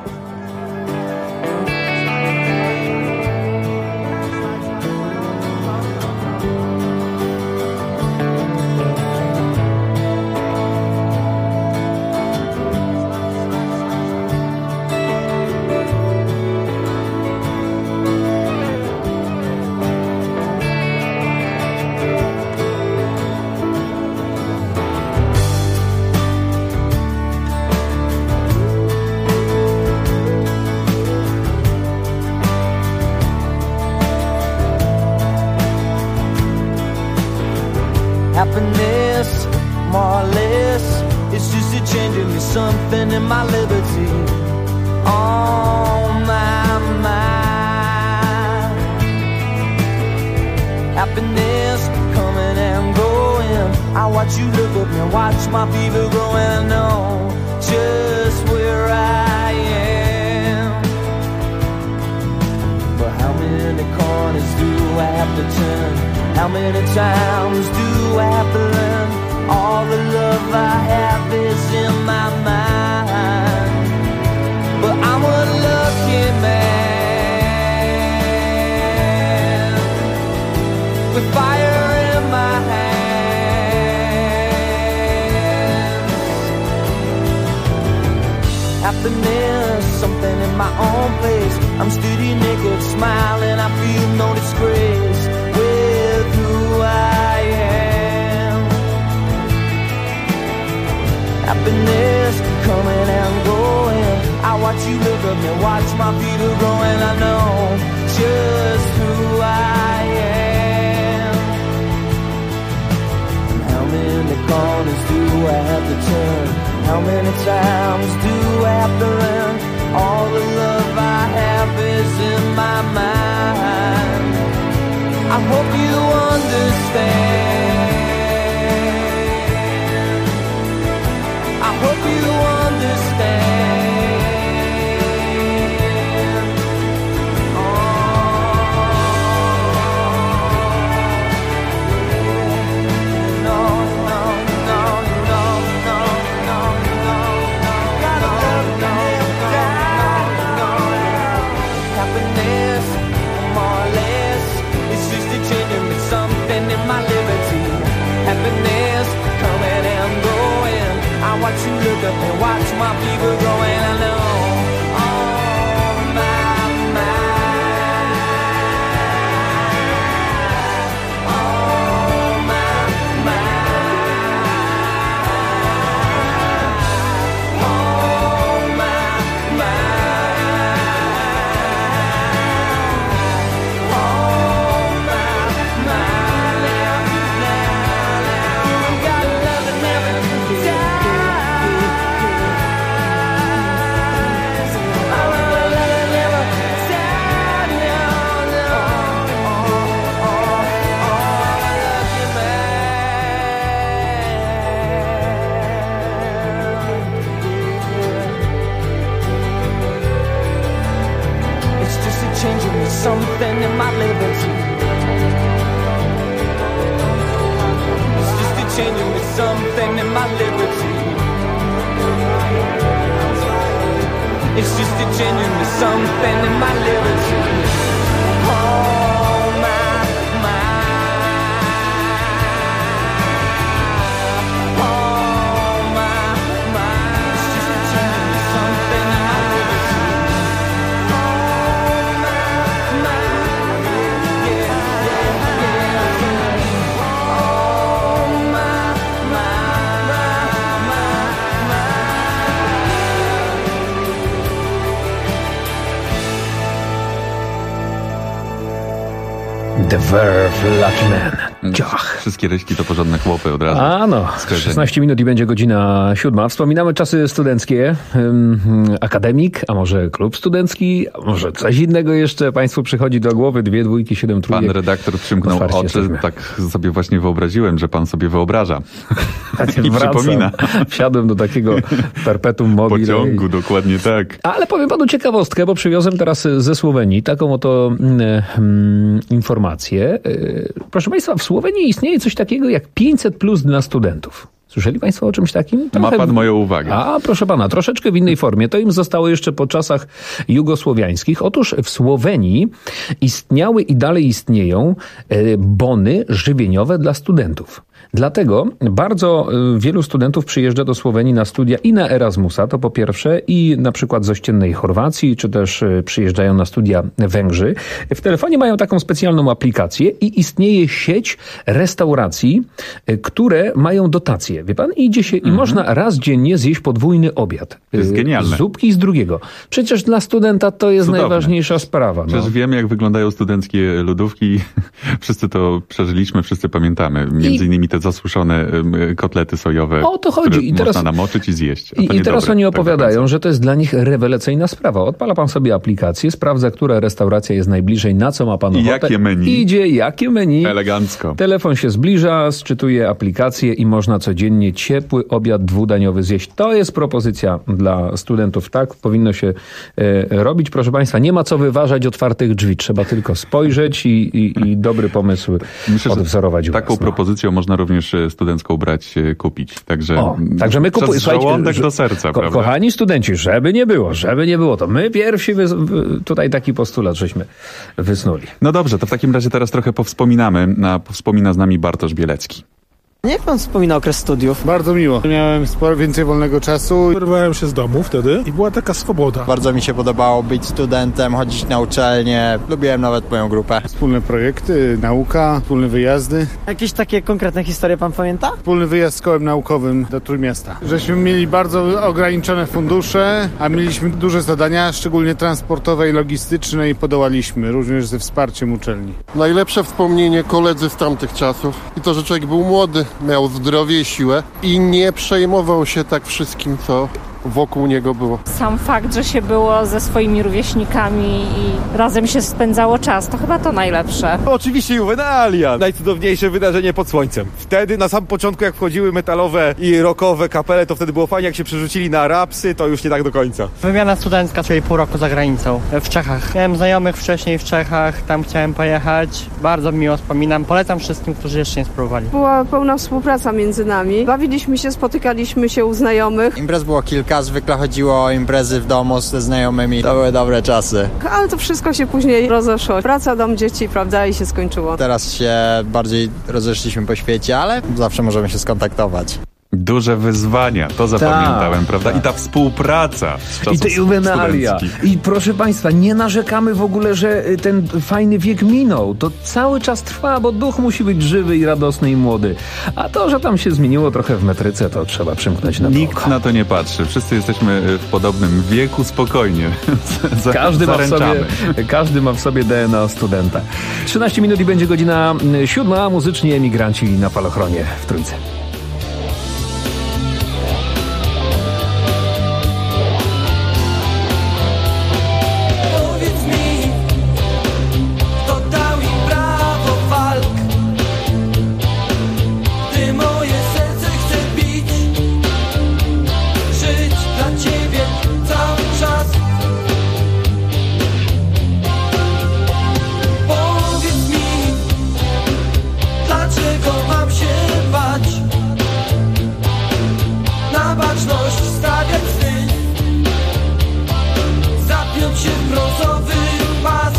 Happiness, more or less, it's just a change in me, something in my liberty. On my mind. Happiness coming and going. I watch you look at me, watch my fever growing. I know just where I am. But how many corners do I have to turn? How many times do I have to learn? All the love I have is in my mind. But I'm a lucky man with fire in my hands. Happiness, something in my own place. I'm steady, naked, smiling, I feel no disgrace with who I am. Happiness coming and going. I watch you look at me, watch my feet are growing. I know just who I am. And how many corners do I have to turn? How many times do I have to learn? All the love I have is in my mind. I hope you understand. I hope you understand. Oh, no, no, no, no, no, no, no, no. Gotta love me down. Happiness something in my liberty. It's just a changing me something in my liberty. It's just a changing me something in my liberty. Oh my. The Verve, Lucky Man. Ciach. Wszystkie reszki to porządne chłopy od razu. A no, 16 minut i będzie godzina 7. Wspominamy czasy studenckie. Akademik, a może klub studencki, a może coś innego jeszcze Państwu przychodzi do głowy. 2 dwójki, 7 trójek. Pan redaktor przymknął oczy. Jesteśmy. Tak sobie właśnie wyobraziłem, że pan sobie wyobraża. I przypomina. Wsiadłem do takiego perpetuum mobile. Pociągu, dokładnie tak. Ale powiem panu ciekawostkę, bo przywiozłem teraz ze Słowenii taką oto informację. Proszę Państwa, w Słowenii istnieje coś takiego jak 500+ dla studentów. Słyszeli Państwo o czymś takim? Ma pan moją uwagę. A, proszę pana, troszeczkę w innej formie. To im zostało jeszcze po czasach jugosłowiańskich. Otóż w Słowenii istniały i dalej istnieją bony żywieniowe dla studentów. Dlatego bardzo wielu studentów przyjeżdża do Słowenii na studia i na Erasmusa, to po pierwsze, i na przykład z ościennej Chorwacji, czy też przyjeżdżają na studia Węgrzy. W telefonie mają taką specjalną aplikację i istnieje sieć restauracji, które mają dotacje. Wie pan, idzie się i można raz dziennie zjeść podwójny obiad. To jest genialne. Zupki z drugiego. Przecież dla studenta to jest cudowne. Najważniejsza sprawa. Przecież wiemy, jak wyglądają studenckie lodówki. Wszyscy to przeżyliśmy, wszyscy pamiętamy. Między innymi te zasuszone kotlety sojowe, o to chodzi. I teraz można namoczyć i zjeść. I teraz oni opowiadają, że to jest dla nich rewelacyjna sprawa. Odpala pan sobie aplikację, sprawdza, która restauracja jest najbliżej, na co ma pan ochotę. Jakie menu. Idzie, jakie menu. Elegancko. Telefon się zbliża, sczytuje aplikację i można codziennie ciepły obiad dwudaniowy zjeść. To jest propozycja dla studentów. Tak powinno się robić. Proszę państwa, nie ma co wyważać otwartych drzwi. Trzeba tylko spojrzeć i dobry pomysł odwzorować u was. Taką propozycją można również studencką kupić. Także my kupujemy. Przez żołądek do serca, prawda? Kochani studenci, żeby nie było, to my pierwsi tutaj taki postulat żeśmy wysnuli. No dobrze, to w takim razie teraz trochę powspominamy. Wspomina z nami Bartosz Bielecki. Jak pan wspomina okres studiów? Bardzo miło. Miałem sporo więcej wolnego czasu. Wyrwałem się z domu wtedy i była taka swoboda. Bardzo mi się podobało być studentem, chodzić na uczelnię. Lubiłem nawet moją grupę. Wspólne projekty, nauka, wspólne wyjazdy. Jakieś takie konkretne historie pan pamięta? Wspólny wyjazd z kołem naukowym do Trójmiasta. Żeśmy mieli bardzo ograniczone fundusze, a mieliśmy duże zadania, szczególnie transportowe i logistyczne i podołaliśmy, również ze wsparciem uczelni. Najlepsze wspomnienie koledzy z tamtych czasów i to, że człowiek był młody, miał zdrowie i siłę i nie przejmował się tak wszystkim, co wokół niego było. Sam fakt, że się było ze swoimi rówieśnikami i razem się spędzało czas, to chyba to najlepsze. Oczywiście Juvenalia, najcudowniejsze wydarzenie pod słońcem. Wtedy na samym początku, jak wchodziły metalowe i rockowe kapele, to wtedy było fajnie, jak się przerzucili na rapsy, to już nie tak do końca. Wymiana studencka, czyli pół roku za granicą, w Czechach. Miałem znajomych wcześniej w Czechach, tam chciałem pojechać. Bardzo miło wspominam. Polecam wszystkim, którzy jeszcze nie spróbowali. Była pełna współpraca między nami. Bawiliśmy się, spotykaliśmy się u znajomych. Imprez było kilka. Zwykle chodziło o imprezy w domu ze znajomymi. To były dobre czasy. Ale to wszystko się później rozeszło. Praca, dom, dzieci, prawda, i się skończyło. Teraz się bardziej rozeszliśmy po świecie, ale zawsze możemy się skontaktować. Duże wyzwania, to zapamiętałem, prawda? I ta współpraca z czasów i te juvenalia. I proszę państwa, nie narzekamy w ogóle, że ten fajny wiek minął. To cały czas trwa, bo duch musi być żywy i radosny i młody. A to, że tam się zmieniło trochę w metryce, to trzeba przymknąć na to. Nikt na to nie patrzy. Wszyscy jesteśmy w podobnym wieku, spokojnie. Każdy ma w sobie DNA studenta. 13 minut i będzie godzina 7, a muzycznie emigranci na Falochronie w Trójce. brązowy pas.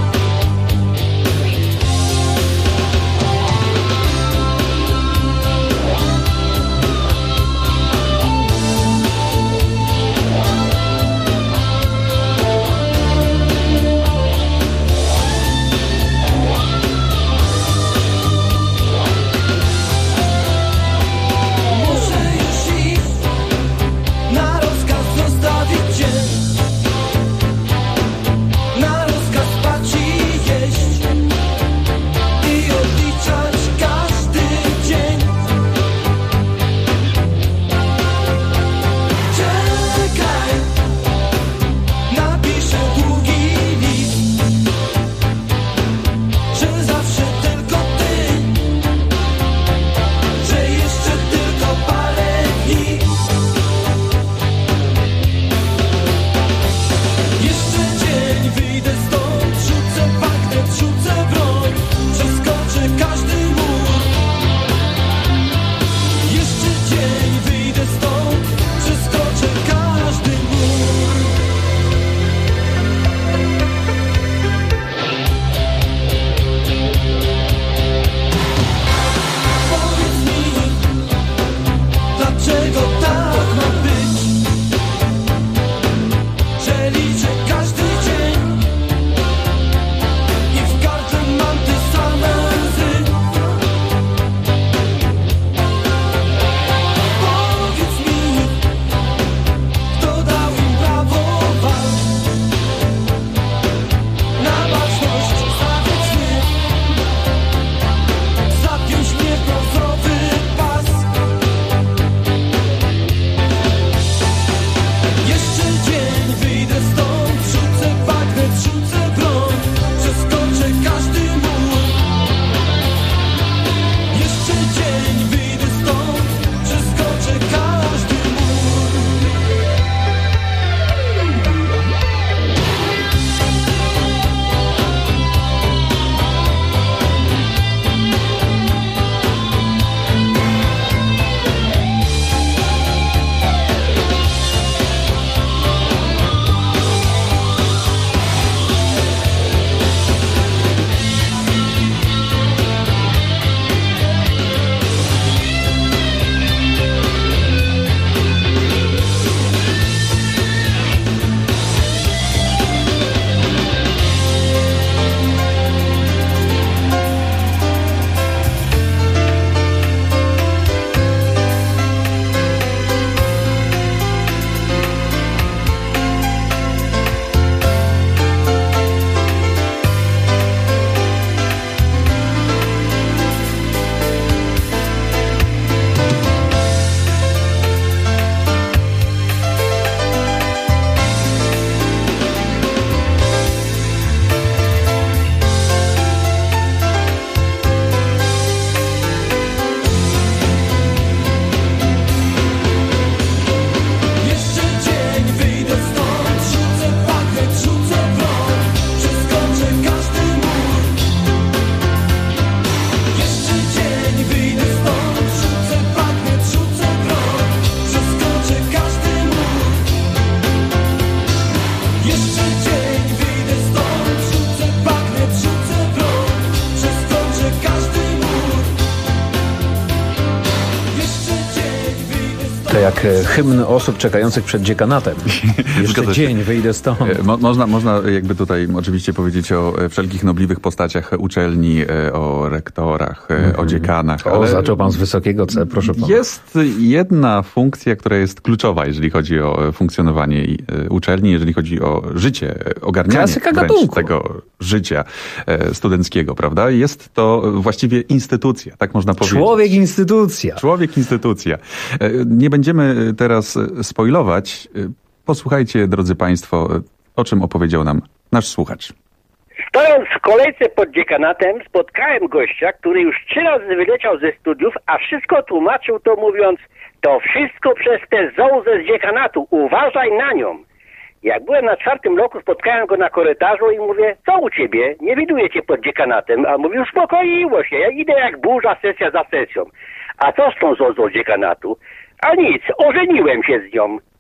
To jak hymn osób czekających przed dziekanatem. Jeszcze dzień, wyjdę stąd. Można jakby tutaj oczywiście powiedzieć o wszelkich nobliwych postaciach uczelni, o rektorach, o dziekanach. Ale zaczął pan z wysokiego C, proszę pana. Jest jedna funkcja, która jest kluczowa, jeżeli chodzi o funkcjonowanie uczelni, jeżeli chodzi o życie, ogarnianie tego życia studenckiego, prawda? Jest to właściwie instytucja, tak można powiedzieć. Człowiek-instytucja. Człowiek-instytucja. Nie będziemy teraz spoilować. Posłuchajcie, drodzy państwo, o czym opowiedział nam nasz słuchacz. Stojąc w kolejce pod dziekanatem, spotkałem gościa, który już 3 razy wyleciał ze studiów, a wszystko tłumaczył to mówiąc: to wszystko przez tę zołzę z dziekanatu, uważaj na nią. Jak byłem na 4. roku, spotkałem go na korytarzu i mówię: co u ciebie? Nie widuję cię pod dziekanatem. A mówił: uspokoiło się, ja idę jak burza, sesja za sesją. A co z tą zołzą z dziekanatu? A nic, ożeniłem się z nią.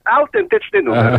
autentyczny numer.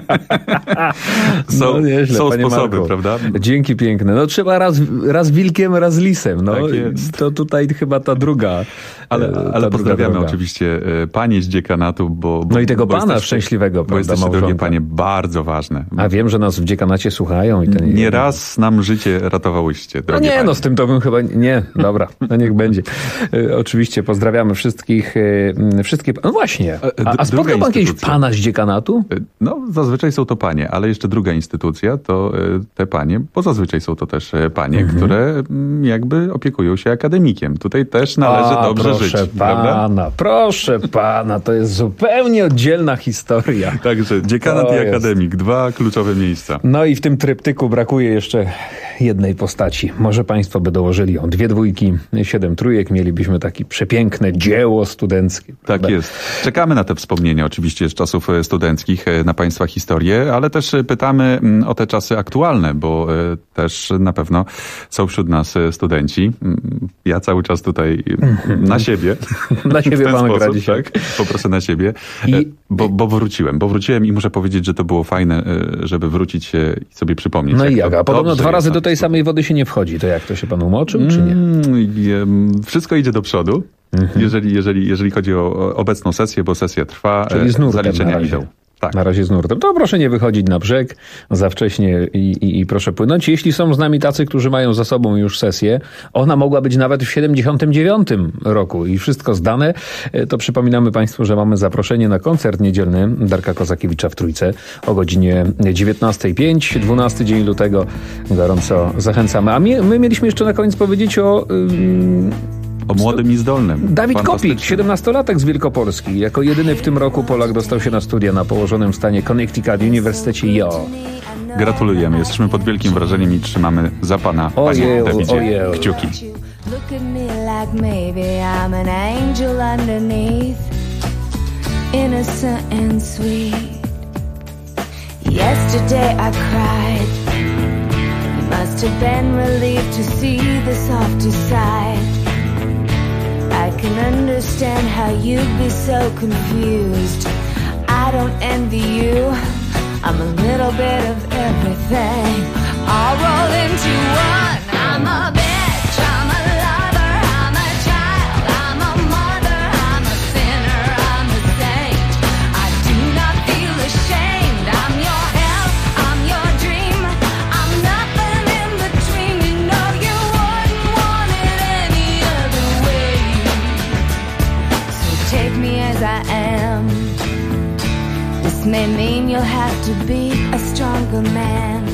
No, nieźle, są panie sposoby, Marku. prawda? Dzięki piękne. No trzeba raz wilkiem, raz lisem. No, Tak jest. to tutaj chyba ta druga. Ale pozdrawiamy oczywiście panie z dziekanatu, bo No i tego bo pana jesteście- szczęśliwego, bo prawda, jesteście, drogie małżonka. panie, bardzo ważne. A wiem, że nas w dziekanacie słuchają. I ten Nieraz nam życie ratowałyście, No drogie nie, panie. no z tym to bym chyba... Nie, dobra, no niech będzie. Oczywiście pozdrawiamy wszystkich. Wszystkie... No właśnie, a spotkał pan kiedyś pana z dziekanatu? No, zazwyczaj są to panie, ale jeszcze druga instytucja to te panie, bo zazwyczaj są to też panie, które jakby opiekują się akademikiem. Tutaj też należy dobrze żyć, prawda? Proszę pana, to jest zupełnie oddzielna historia. Także dziekanat To i jest. akademik, dwa kluczowe miejsca. No i w tym tryptyku brakuje jeszcze jednej postaci. Może państwo by dołożyli ją 2 dwójki, 7 trójek. Mielibyśmy takie przepiękne dzieło studenckie. Tak prawda? jest. Czekamy na te wspomnienia oczywiście z czasów studenckich, na państwa historię, ale też pytamy o te czasy aktualne, bo też na pewno są wśród nas studenci. Ja cały czas tutaj na siebie. Na siebie w ten pan gra sposób, dzisiaj. tak? Poproszę na siebie. Bo wróciłem i muszę powiedzieć, że to było fajne, żeby wrócić i sobie przypomnieć. No i jak jak? to A podobno dobrze 2 razy jest do tej samej wody się nie wchodzi. To jak? To się pan umoczył, czy nie? Wszystko idzie do przodu, jeżeli chodzi o obecną sesję, bo sesja trwa, Czyli z nurtem zaliczenia na razie. idą. Tak. Na razie z nurtem. To proszę nie wychodzić na brzeg za wcześnie i proszę płynąć. Jeśli są z nami tacy, którzy mają za sobą już sesję, ona mogła być nawet w 79 roku i wszystko zdane, to przypominamy państwu, że mamy zaproszenie na koncert niedzielny Darka Kozakiewicza w Trójce o godzinie 19:05, 12 dzień lutego. Gorąco zachęcamy. A my mieliśmy jeszcze na koniec powiedzieć o młodym i zdolnym. Dawid Fantastycznym. Kopik, 17-latek z Wielkopolski. Jako jedyny w tym roku Polak dostał się na studia na położonym w stanie Connecticut Uniwersytecie Yale. Gratulujemy. Jesteśmy pod wielkim wrażeniem i trzymamy za pana, Ojej, panie Dawidzie, ojej. kciuki. Look at me like maybe I'm an angel underneath, innocent and sweet. Yesterday I cried. You must have been relieved to see the softer side. I can understand how you'd be so confused. I don't envy you. I'm a little bit of everything, all rolled into one. I'm a bitch, I'm a lover, I'm a child, I'm a mother, I'm a sinner, I'm a saint. I do not feel ashamed. I'm your hell, I'm your dream. I'm nothing in between. You know you wouldn't want it any other way. So take me as I am. This may mean you'll have to be a stronger man.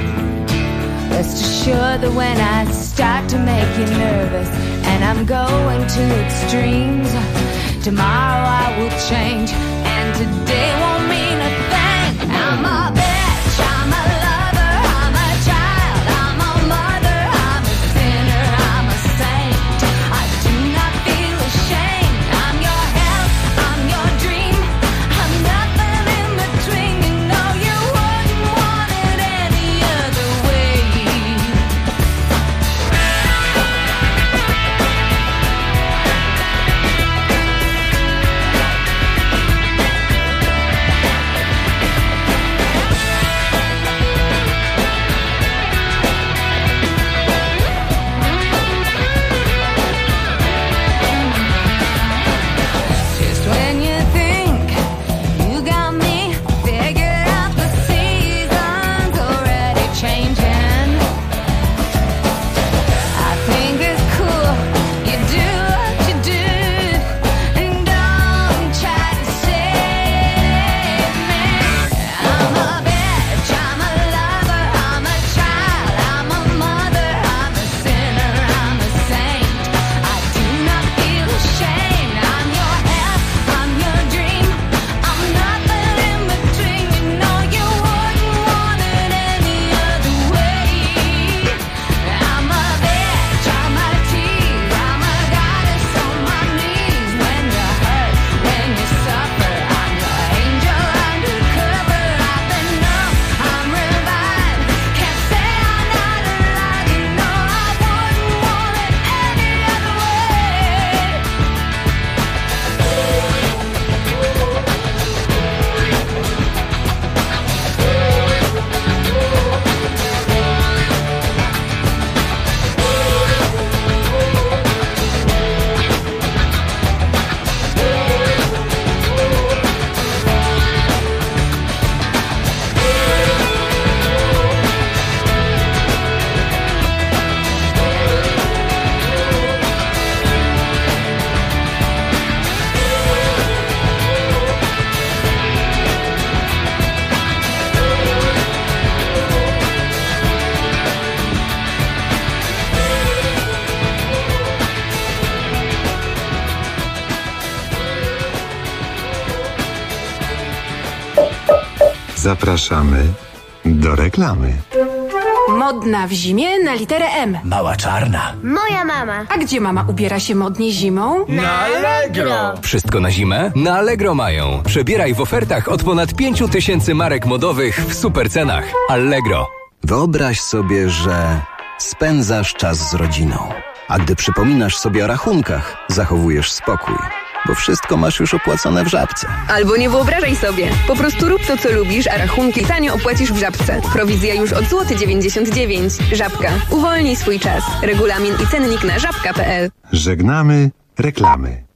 Rest assured that when I start to make you nervous and I'm going to extremes, tomorrow I will change and today won't mean a thing. I'm a bitch, I'm a lover, I'm a child, I'm a mother, I'm a sinner, I'm a saint. I do not feel ashamed. I'm your hell, I'm your dream. I'm nothing in between. You know you wouldn't want it any other way. Zapraszamy do reklamy. Modna w zimie na literę M. Mała czarna. Moja mama. A gdzie mama ubiera się modnie zimą? Na Allegro. Wszystko na zimę? Na Allegro mają. Przebieraj w ofertach od ponad 5000 marek modowych w super cenach. Allegro. Wyobraź sobie, że spędzasz czas z rodziną. A gdy przypominasz sobie o rachunkach, zachowujesz spokój. Bo wszystko masz już opłacone w Żabce. Albo nie wyobrażaj sobie. Po prostu rób to, co lubisz, a rachunki tanio opłacisz w Żabce. Prowizja już od złoty 99 zł. Żabka. Uwolnij swój czas. Regulamin i cennik na żabka.pl. Żegnamy reklamy.